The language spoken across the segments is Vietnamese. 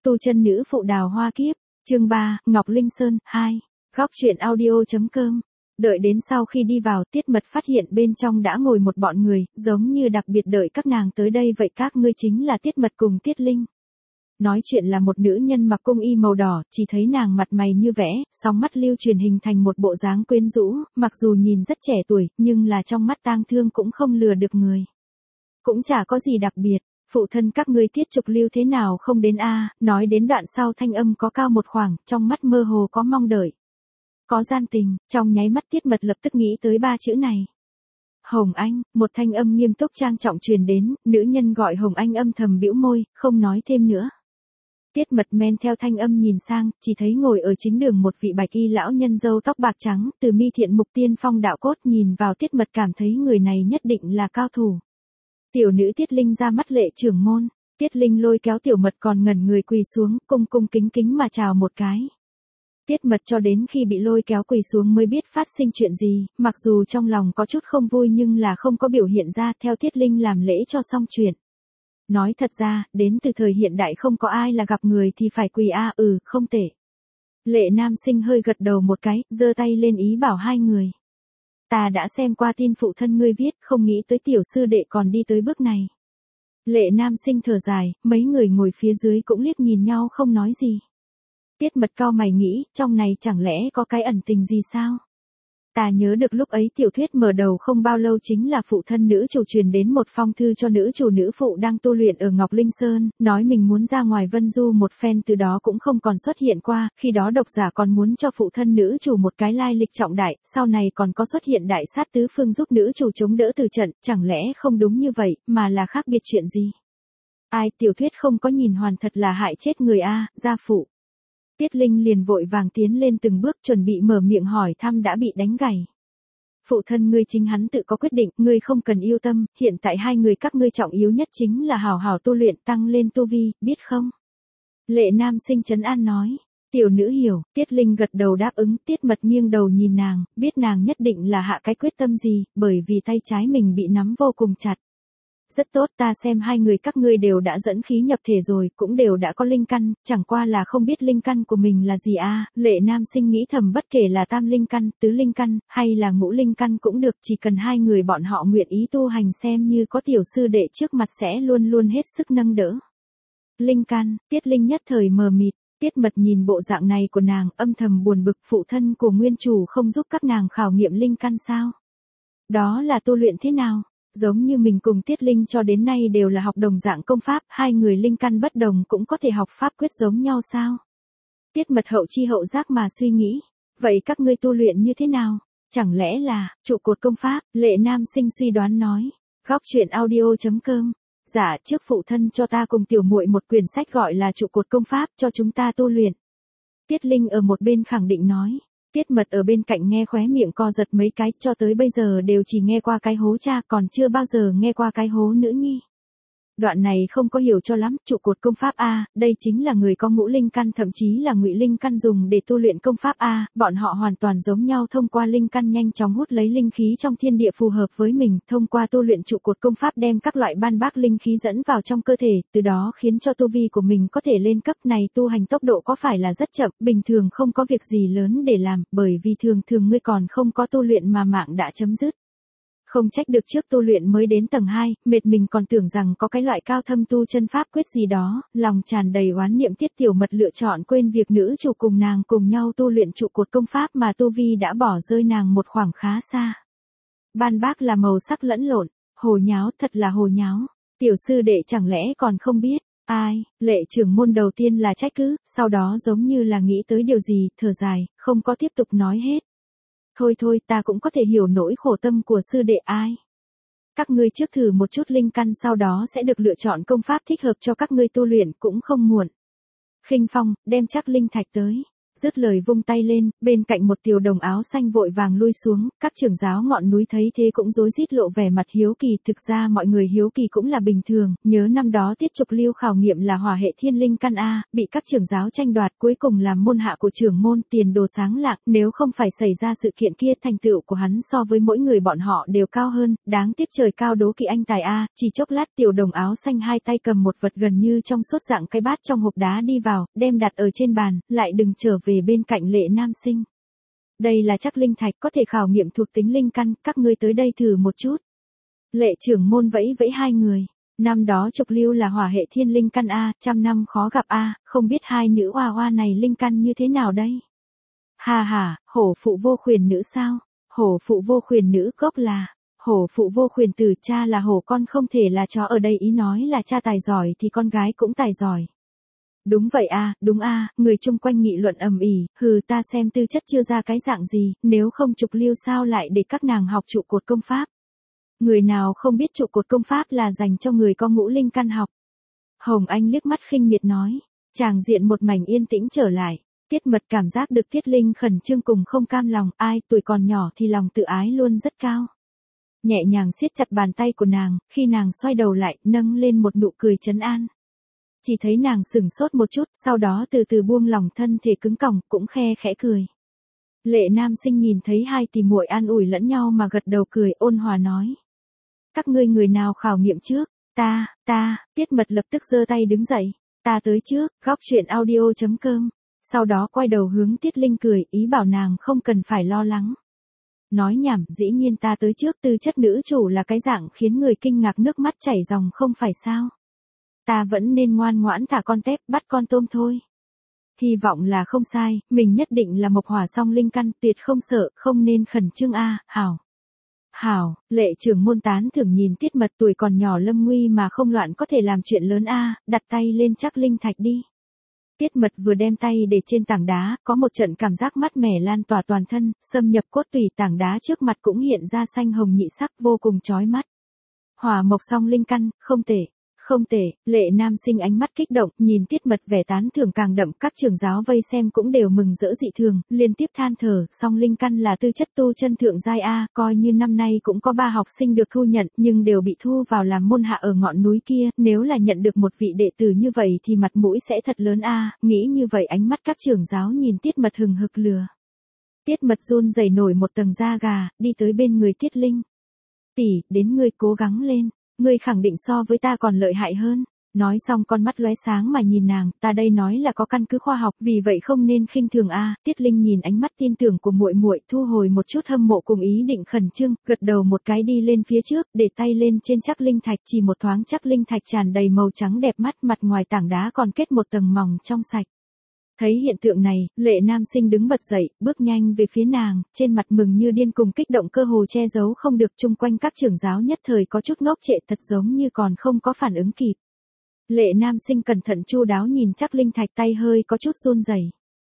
Tu chân nữ phụ đào hoa kiếp, chương 3, Ngọc Linh Sơn, 2, góc truyện audio.com. Đợi đến sau khi đi vào, Tiết Mật phát hiện bên trong đã ngồi một bọn người, giống như đặc biệt đợi các nàng tới đây vậy. Các ngươi chính là Tiết Mật cùng Tiết Linh. Nói chuyện là một nữ nhân mặc cung y màu đỏ, chỉ thấy nàng mặt mày như vẽ, sóng mắt lưu truyền hình thành một bộ dáng quyến rũ, mặc dù nhìn rất trẻ tuổi, nhưng là trong mắt tang thương cũng không lừa được người. Cũng chả có gì đặc biệt. Phụ thân các ngươi Tiết Trục Lưu thế nào không đến a? Nói đến đoạn sau thanh âm có cao một khoảng, trong mắt mơ hồ có mong đợi. Có gian tình, trong nháy mắt Tiết Mật lập tức nghĩ tới ba chữ này. Hồng Anh, một thanh âm nghiêm túc trang trọng truyền đến, nữ nhân gọi Hồng Anh âm thầm bĩu môi, không nói thêm nữa. Tiết Mật men theo thanh âm nhìn sang, chỉ thấy ngồi ở chính đường một vị bạch y lão nhân râu tóc bạc trắng, từ mi thiện mục tiên phong đạo cốt, nhìn vào Tiết Mật cảm thấy người này nhất định là cao thủ. Tiểu nữ Tiết Linh ra mắt lệ trưởng môn. Tiết Linh lôi kéo Tiểu Mật còn ngẩn người quỳ xuống, cung cung kính kính mà chào một cái. Tiết Mật cho đến khi bị lôi kéo quỳ xuống mới biết phát sinh chuyện gì, mặc dù trong lòng có chút không vui nhưng là không có biểu hiện ra, theo Tiết Linh làm lễ cho xong chuyện. Nói thật ra, đến từ thời hiện đại không có ai là gặp người thì phải quỳ không tệ. Lệ Nam Sinh hơi gật đầu một cái, giơ tay lên ý bảo hai người. Ta đã xem qua tin phụ thân ngươi viết, không nghĩ tới tiểu sư đệ còn đi tới bước này. Lệ Nam Sinh thở dài, mấy người ngồi phía dưới cũng liếc nhìn nhau không nói gì. Tiết Mật cau mày nghĩ, trong này chẳng lẽ có cái ẩn tình gì sao? Ta nhớ được lúc ấy tiểu thuyết mở đầu không bao lâu chính là phụ thân nữ chủ truyền đến một phong thư cho nữ chủ nữ phụ đang tu luyện ở Ngọc Linh Sơn, nói mình muốn ra ngoài vân du một phen, từ đó cũng không còn xuất hiện qua, khi đó độc giả còn muốn cho phụ thân nữ chủ một cái lai lịch trọng đại, sau này còn có xuất hiện đại sát tứ phương giúp nữ chủ chống đỡ từ trận, chẳng lẽ không đúng như vậy, mà là khác biệt chuyện gì? Ai, tiểu thuyết không có nhìn hoàn thật là hại chết người a, gia phụ. Tiết Linh liền vội vàng tiến lên từng bước chuẩn bị mở miệng hỏi thăm đã bị đánh gãy. Phụ thân ngươi chính hắn tự có quyết định, ngươi không cần yêu tâm, hiện tại hai người các ngươi trọng yếu nhất chính là hào hào tu luyện tăng lên tu vi, biết không? Lệ Nam Sinh trấn an nói. Tiểu nữ hiểu, Tiết Linh gật đầu đáp ứng. Tiết Mật nghiêng đầu nhìn nàng, biết nàng nhất định là hạ cái quyết tâm gì, bởi vì tay trái mình bị nắm vô cùng chặt. Rất tốt, ta xem hai người các ngươi đều đã dẫn khí nhập thể rồi, cũng đều đã có linh căn, chẳng qua là không biết linh căn của mình là gì a. Lệ Nam Sinh nghĩ thầm, bất kể là tam linh căn, tứ linh căn, hay là ngũ linh căn cũng được, chỉ cần hai người bọn họ nguyện ý tu hành xem như có tiểu sư đệ trước mặt sẽ luôn luôn hết sức nâng đỡ. Linh căn, Tiết Linh nhất thời mờ mịt. Tiết Mật nhìn bộ dạng này của nàng, âm thầm buồn bực, phụ thân của nguyên chủ không giúp các nàng khảo nghiệm linh căn sao? Đó là tu luyện thế nào? Giống như mình cùng Tiết Linh cho đến nay đều là học đồng dạng công pháp, hai người linh căn bất đồng cũng có thể học pháp quyết giống nhau sao? Tiết Mật hậu chi hậu giác mà suy nghĩ, vậy các ngươi tu luyện như thế nào? Chẳng lẽ là trụ cột công pháp? Lệ Nam Sinh suy đoán nói. Góc truyện audio.com. Dạ, trước phụ thân cho ta cùng tiểu muội một quyển sách gọi là trụ cột công pháp cho chúng ta tu luyện. Tiết Linh ở một bên khẳng định nói. Tiết Mật ở bên cạnh nghe khóe miệng co giật mấy cái, cho tới bây giờ đều chỉ nghe qua cái hố cha, còn chưa bao giờ nghe qua cái hố nữ nhi. Đoạn này không có hiểu cho lắm, trụ cột công pháp a, đây chính là người có ngũ linh căn thậm chí là ngụy linh căn dùng để tu luyện công pháp a, bọn họ hoàn toàn giống nhau thông qua linh căn nhanh chóng hút lấy linh khí trong thiên địa phù hợp với mình, thông qua tu luyện trụ cột công pháp đem các loại ban bác linh khí dẫn vào trong cơ thể, từ đó khiến cho tu vi của mình có thể lên cấp. Này tu hành tốc độ có phải là rất chậm, bình thường không có việc gì lớn để làm, bởi vì thường thường ngươi còn không có tu luyện mà mạng đã chấm dứt. Không trách được trước tu luyện mới đến tầng 2, mệt mình còn tưởng rằng có cái loại cao thâm tu chân pháp quyết gì đó, lòng tràn đầy oán niệm. Tiết Tiểu Mật lựa chọn quên việc nữ chủ cùng nàng cùng nhau tu luyện trụ cột công pháp mà tu vi đã bỏ rơi nàng một khoảng khá xa. Ban bác là màu sắc lẫn lộn, hồ nháo, thật là hồ nháo. Tiểu sư đệ chẳng lẽ còn không biết? Ai? Lệ trưởng môn đầu tiên là trách cứ, sau đó giống như là nghĩ tới điều gì, thở dài, không có tiếp tục nói hết. Thôi, ta cũng có thể hiểu nỗi khổ tâm của sư đệ ai. Các ngươi trước thử một chút linh căn, sau đó sẽ được lựa chọn công pháp thích hợp cho các ngươi tu luyện cũng không muộn. Khinh Phong, đem chắc linh thạch tới. Dứt lời vung tay lên, bên cạnh một tiểu đồng áo xanh vội vàng lui xuống, các trưởng giáo ngọn núi thấy thế cũng rối rít lộ vẻ mặt hiếu kỳ. Thực ra mọi người hiếu kỳ cũng là bình thường, nhớ năm đó Tiết Trục Lưu khảo nghiệm là hỏa hệ thiên linh căn A, bị các trưởng giáo tranh đoạt cuối cùng làm môn hạ của trưởng môn, tiền đồ sáng lạng, nếu không phải xảy ra sự kiện kia thành tựu của hắn so với mỗi người bọn họ đều cao hơn, đáng tiếc trời cao đố kỵ anh tài A. Chỉ chốc lát tiểu đồng áo xanh hai tay cầm một vật gần như trong suốt dạng cái bát trong hộp đá đi vào, đem đặt ở trên bàn, lại đừng trở về bên cạnh Lệ Nam Sinh. Đây là chắc linh thạch có thể khảo nghiệm thuộc tính linh căn, các ngươi tới đây thử một chút. Lệ trưởng môn vẫy vẫy hai người. Năm đó Trục Lưu là hỏa hệ thiên linh căn A, trăm năm khó gặp A, không biết hai nữ oa oa này linh căn như thế nào đây? Hà hà, hổ phụ vô khuyển nữ sao? Hổ phụ vô khuyển nữ gốc là hổ phụ vô khuyển tử, cha là hổ, con không thể là chó. Ở đây ý nói là cha tài giỏi thì con gái cũng tài giỏi. Đúng vậy a, đúng a, người chung quanh nghị luận ầm ĩ, hừ, ta xem tư chất chưa ra cái dạng gì, nếu không Trục Lưu sao lại để các nàng học trụ cột công pháp. Người nào không biết trụ cột công pháp là dành cho người có ngũ linh căn học. Hồng Anh liếc mắt khinh miệt nói, tràng diện một mảnh yên tĩnh trở lại. Tiết Mật cảm giác được Tiết Linh khẩn trương cùng không cam lòng, ai tuổi còn nhỏ thì lòng tự ái luôn rất cao. Nhẹ nhàng siết chặt bàn tay của nàng, khi nàng xoay đầu lại, nâng lên một nụ cười trấn an. Chỉ thấy nàng sửng sốt một chút, sau đó từ từ buông lỏng thân thể cứng còng, cũng khe khẽ cười. Lệ Nam Sinh nhìn thấy hai tỷ muội an ủi lẫn nhau mà gật đầu cười, ôn hòa nói. Các ngươi người nào khảo nghiệm trước? Ta, Tiết Mật lập tức giơ tay đứng dậy. Ta tới trước, góc chuyện audio.com. Sau đó quay đầu hướng Tiết Linh cười, ý bảo nàng không cần phải lo lắng. Nói nhảm, dĩ nhiên ta tới trước, tư chất nữ chủ là cái dạng khiến người kinh ngạc nước mắt chảy ròng không phải sao. Ta vẫn nên ngoan ngoãn thả con tép, bắt con tôm thôi. Hy vọng là không sai, mình nhất định là mộc hỏa song linh căn, tuyệt không sợ, không nên khẩn trương a, hảo. Hảo, Lệ trưởng môn tán thưởng nhìn Tiết Mật, tuổi còn nhỏ lâm nguy mà không loạn có thể làm chuyện lớn a, đặt tay lên chắc linh thạch đi. Tiết Mật vừa đem tay để trên tảng đá, có một trận cảm giác mát mẻ lan tỏa toàn thân, xâm nhập cốt tủy, tảng đá trước mặt cũng hiện ra xanh hồng nhị sắc vô cùng chói mắt. Hỏa mộc song linh căn, không tệ. Không tệ, Lệ Nam Sinh ánh mắt kích động, nhìn Tiết Mật vẻ tán thưởng càng đậm, các trưởng giáo vây xem cũng đều mừng rỡ dị thường, liên tiếp than thở, song linh căn là tư chất tu chân thượng giai A, coi như năm nay cũng có 3 học sinh được thu nhận, nhưng đều bị thu vào làm môn hạ ở ngọn núi kia, nếu là nhận được một vị đệ tử như vậy thì mặt mũi sẽ thật lớn A, nghĩ như vậy ánh mắt các trưởng giáo nhìn Tiết Mật hừng hực lừa. Tiết Mật run rẩy nổi một tầng da gà, đi tới bên người Tiết Linh. Tỷ, đến ngươi cố gắng lên. Ngươi khẳng định so với ta còn lợi hại hơn. Nói xong con mắt lóe sáng mà nhìn nàng, ta đây nói là có căn cứ khoa học, vì vậy không nên khinh thường a. Tiết Linh nhìn ánh mắt tin tưởng của muội muội, thu hồi một chút hâm mộ cùng ý định khẩn trương, gật đầu một cái đi lên phía trước, để tay lên trên chắc linh thạch, chỉ một thoáng chắc linh thạch tràn đầy màu trắng đẹp mắt, mặt ngoài tảng đá còn kết một tầng mỏng trong sạch. Thấy hiện tượng này, Lệ Nam Sinh đứng bật dậy, bước nhanh về phía nàng, trên mặt mừng như điên cùng kích động cơ hồ che giấu không được, chung quanh các trưởng giáo nhất thời có chút ngốc trệ, thật giống như còn không có phản ứng kịp. Lệ Nam Sinh cẩn thận chu đáo nhìn chắc linh thạch, tay hơi có chút run rẩy.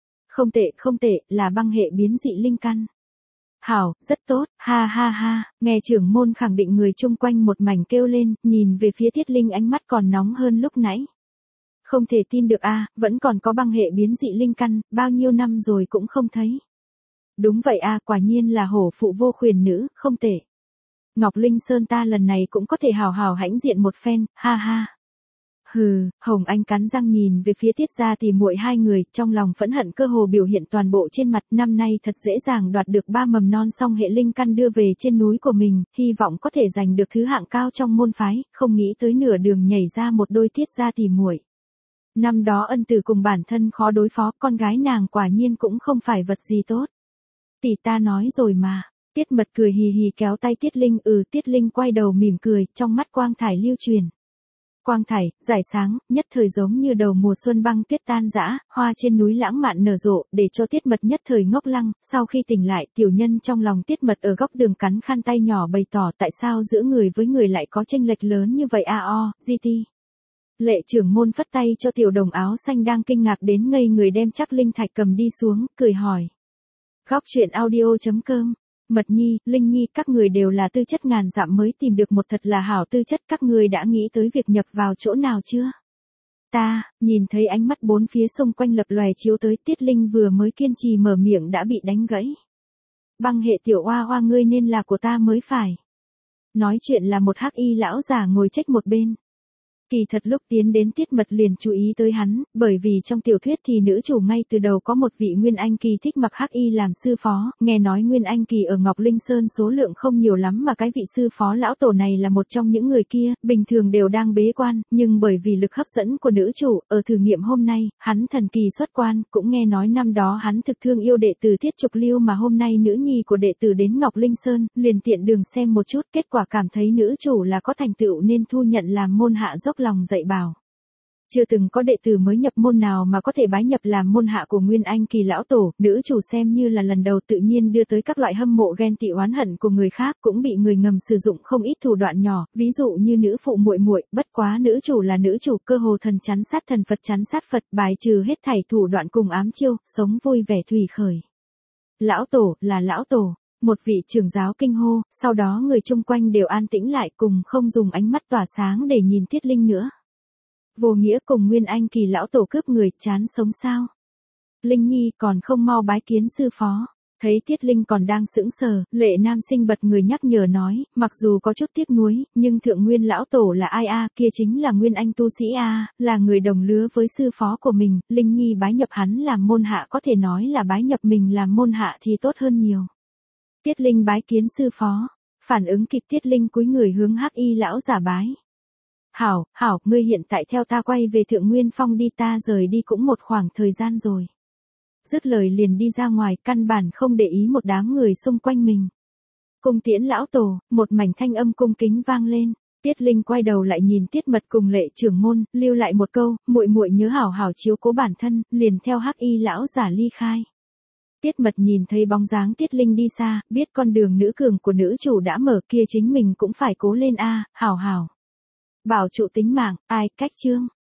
Không tệ, là băng hệ biến dị linh căn. Hảo, rất tốt, ha ha ha, nghe trưởng môn khẳng định, người chung quanh một mảnh kêu lên, nhìn về phía Tiết Linh ánh mắt còn nóng hơn lúc nãy. Không thể tin được a, vẫn còn có băng hệ biến dị linh căn, bao nhiêu năm rồi cũng không thấy. Đúng vậy a, quả nhiên là hổ phụ vô khuyển nữ, không tệ. Ngọc Linh Sơn ta lần này cũng có thể hào hào hãnh diện một phen, ha ha. Hừ, Hồng Anh cắn răng nhìn về phía Tiết gia thì muội hai người, trong lòng phẫn hận cơ hồ biểu hiện toàn bộ trên mặt, năm nay thật dễ dàng đoạt được 3 mầm non song hệ linh căn đưa về trên núi của mình, hy vọng có thể giành được thứ hạng cao trong môn phái, không nghĩ tới nửa đường nhảy ra một đôi Tiết gia thì muội. Năm đó ân tử cùng bản thân khó đối phó, con gái nàng quả nhiên cũng không phải vật gì tốt. Tỷ ta nói rồi mà. Tiết Mật cười hì hì kéo tay Tiết Linh, Tiết Linh quay đầu mỉm cười, trong mắt quang thải lưu truyền. Quang thải, giải sáng, nhất thời giống như đầu mùa xuân băng tuyết tan rã, hoa trên núi lãng mạn nở rộ, để cho Tiết Mật nhất thời ngốc lăng, sau khi tỉnh lại, tiểu nhân trong lòng Tiết Mật ở góc đường cắn khăn tay nhỏ bày tỏ tại sao giữa người với người lại có chênh lệch lớn như vậy GT. Lệ trưởng môn phất tay cho tiểu đồng áo xanh đang kinh ngạc đến ngây người đem chắc linh thạch cầm đi xuống, cười hỏi. Góc chuyện audio.com. Mật Nhi, Linh Nhi, các người đều là tư chất ngàn dặm mới tìm được một thật là hảo tư chất, các người đã nghĩ tới việc nhập vào chỗ nào chưa? Nhìn thấy ánh mắt bốn phía xung quanh lập lòe chiếu tới, Tiết Linh vừa mới kiên trì mở miệng đã bị đánh gãy. Băng hệ tiểu oa oa, ngươi nên là của ta mới phải. Nói chuyện là một hắc y lão già ngồi trách một bên. Kỳ thật lúc tiến đến Tiết Mật liền chú ý tới hắn, bởi vì trong tiểu thuyết thì nữ chủ ngay từ đầu có một vị Nguyên Anh Kỳ thích mặc hắc y làm sư phó, nghe nói Nguyên Anh Kỳ ở Ngọc Linh Sơn số lượng không nhiều lắm mà cái vị sư phó lão tổ này là một trong những người kia, bình thường đều đang bế quan, nhưng bởi vì lực hấp dẫn của nữ chủ, ở thử nghiệm hôm nay, hắn thần kỳ xuất quan, cũng nghe nói năm đó hắn thực thương yêu đệ tử Tiết Trục Lưu mà hôm nay nữ nhi của đệ tử đến Ngọc Linh Sơn, liền tiện đường xem một chút, kết quả cảm thấy nữ chủ là có thành tựu nên thu nhận làm môn hạ dốc lòng dạy bảo. Chưa từng có đệ tử mới nhập môn nào mà có thể bái nhập làm môn hạ của Nguyên Anh Kỳ lão tổ, nữ chủ xem như là lần đầu, tự nhiên đưa tới các loại hâm mộ ghen tị oán hận của người khác, cũng bị người ngầm sử dụng không ít thủ đoạn nhỏ, ví dụ như nữ phụ muội muội, bất quá nữ chủ là nữ chủ, cơ hồ thần chắn sát thần, Phật chắn sát Phật, bài trừ hết thảy thủ đoạn cùng ám chiêu, sống vui vẻ thủy khởi. Lão tổ, là lão tổ. Một vị trưởng giáo kinh hô, sau đó người chung quanh đều an tĩnh lại, cùng không dùng ánh mắt tỏa sáng để nhìn Tiết Linh nữa. Vô nghĩa cùng Nguyên Anh Kỳ lão tổ cướp người, chán sống sao? Linh Nhi còn không mau bái kiến sư phó. Thấy Tiết Linh còn đang sững sờ, Lệ Nam Sinh bật người nhắc nhở nói, mặc dù có chút tiếc nuối, nhưng thượng nguyên lão tổ là ai a, kia chính là Nguyên Anh tu sĩ a, là người đồng lứa với sư phó của mình, Linh Nhi bái nhập hắn làm môn hạ, có thể nói là bái nhập mình làm môn hạ thì tốt hơn nhiều. Tiết Linh bái kiến sư phó. Phản ứng kịp, Tiết Linh cúi người hướng hắc y lão giả bái. Hảo, ngươi hiện tại theo ta quay về Thượng Nguyên Phong đi, ta rời đi cũng một khoảng thời gian rồi. Dứt lời liền đi ra ngoài, căn bản không để ý một đám người xung quanh mình. Cung tiễn lão tổ, một mảnh thanh âm cung kính vang lên. Tiết Linh quay đầu lại nhìn Tiết Mật cùng Lệ trưởng môn, lưu lại một câu, muội muội nhớ hảo hảo chiếu cố bản thân, liền theo hắc y lão giả ly khai. Tiết Mật nhìn thấy bóng dáng Tiết Linh đi xa, biết con đường nữ cường của nữ chủ đã mở, kia chính mình cũng phải cố lên a, hảo. Bảo trụ tính mạng, ai cách chương.